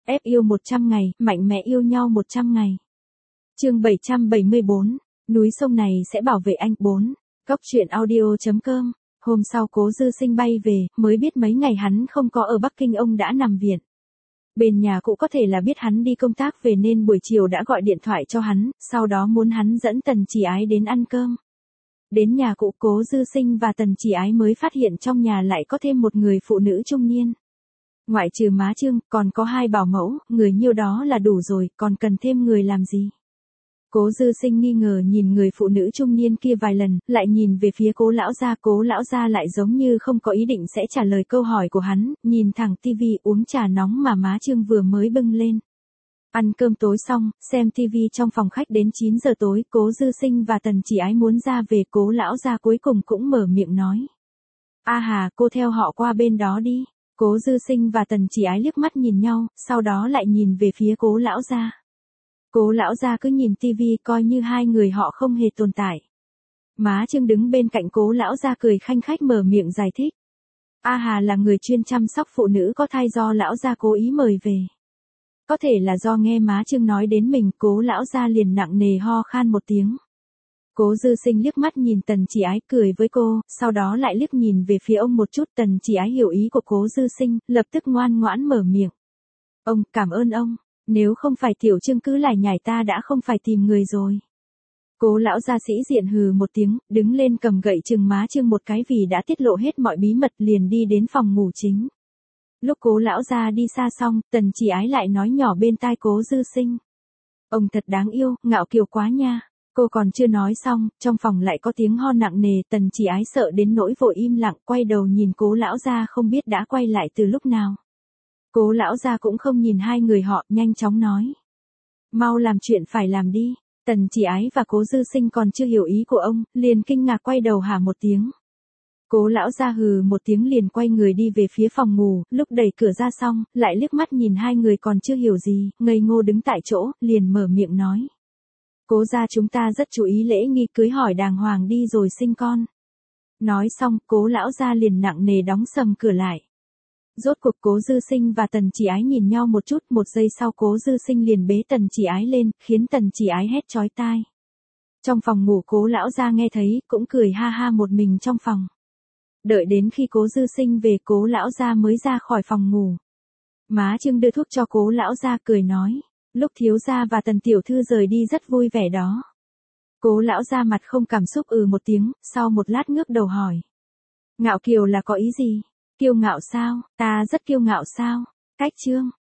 Ép yêu 100 ngày, mạnh mẽ yêu nhau 100 ngày. Chương 774, núi sông này sẽ bảo vệ anh. 4. Cóc truyện audio.com. Hôm sau Cố Dư Sinh bay về, mới biết mấy ngày hắn không có ở Bắc Kinh, ông đã nằm viện. Bên nhà cụ có thể là biết hắn đi công tác về nên buổi chiều đã gọi điện thoại cho hắn, sau đó muốn hắn dẫn Tần Chỉ Ái đến ăn cơm. Đến nhà cụ, Cố Dư Sinh và Tần Chỉ Ái mới phát hiện trong nhà lại có thêm một người phụ nữ trung niên. Ngoại trừ má Trương, còn có 2 bảo mẫu, người nhiêu đó là đủ rồi, còn cần thêm người làm gì? Cố Dư Sinh nghi ngờ nhìn người phụ nữ trung niên kia vài lần, lại nhìn về phía Cố lão gia lại giống như không có ý định sẽ trả lời câu hỏi của hắn, nhìn thẳng tivi uống trà nóng mà má Trương vừa mới bưng lên. Ăn cơm tối xong, xem tivi trong phòng khách đến 9 giờ tối, Cố Dư Sinh và Tần Chỉ Ái muốn ra về, Cố lão gia cuối cùng cũng mở miệng nói. A hà, cô theo họ qua bên đó đi. Cố Dư Sinh và Tần Chỉ Ái liếc mắt nhìn nhau, sau đó lại nhìn về phía Cố lão gia. Cố lão gia cứ nhìn tivi coi như hai người họ không hề tồn tại. Má Trương đứng bên cạnh Cố lão gia cười khanh khách mở miệng giải thích. A hà là người chuyên chăm sóc phụ nữ có thai do lão gia cố ý mời về. Có thể là do nghe má Trương nói đến mình, Cố lão gia liền nặng nề ho khan một tiếng. Cố Dư Sinh liếc mắt nhìn Tần Chỉ Ái cười với cô, sau đó lại liếc nhìn về phía ông một chút. Tần Chỉ Ái hiểu ý của Cố Dư Sinh, lập tức ngoan ngoãn mở miệng. Ông, cảm ơn ông, nếu không phải Tiểu Trương cứ lải nhải ta đã không phải tìm người rồi. Cố lão gia sĩ diện hừ một tiếng, đứng lên cầm gậy chừng má Trương một cái vì đã tiết lộ hết mọi bí mật, liền đi đến phòng ngủ chính. Lúc Cố lão gia đi xa xong, Tần Chỉ Ái lại nói nhỏ bên tai Cố Dư Sinh. Ông thật đáng yêu, ngạo kiều quá nha. Cô còn chưa nói xong, trong phòng lại có tiếng ho nặng nề. Tần Chỉ Ái sợ đến nỗi vội im lặng, quay đầu nhìn Cố lão gia không biết đã quay lại từ lúc nào. Cố lão gia cũng không nhìn hai người họ, nhanh chóng nói. Mau làm chuyện phải làm đi. Tần Chỉ Ái và Cố Dư Sinh còn chưa hiểu ý của ông, liền kinh ngạc quay đầu hả một tiếng. Cố lão gia hừ một tiếng liền quay người đi về phía phòng ngủ, lúc đẩy cửa ra xong, lại liếc mắt nhìn hai người còn chưa hiểu gì, ngây ngô đứng tại chỗ, liền mở miệng nói. Cố gia chúng ta rất chú ý lễ nghi, cưới hỏi đàng hoàng đi rồi sinh con. Nói xong, Cố lão gia liền nặng nề đóng sầm cửa lại. Rốt cuộc Cố Dư Sinh và Tần Chỉ Ái nhìn nhau một chút, một giây sau Cố Dư Sinh liền bế Tần Chỉ Ái lên, khiến Tần Chỉ Ái hét chói tai. Trong phòng ngủ Cố lão gia nghe thấy, cũng cười ha ha một mình trong phòng. Đợi đến khi Cố Dư Sinh về, Cố lão gia mới ra khỏi phòng ngủ. Má Trương đưa thuốc cho Cố lão gia cười nói. Lúc thiếu gia và Tần tiểu thư rời đi rất vui vẻ đó. Cố lão gia mặt không cảm xúc một tiếng, sau một lát ngước đầu hỏi. Ngạo kiều là có ý gì? Kiêu ngạo sao? Ta rất kiêu ngạo sao? Cách Trương,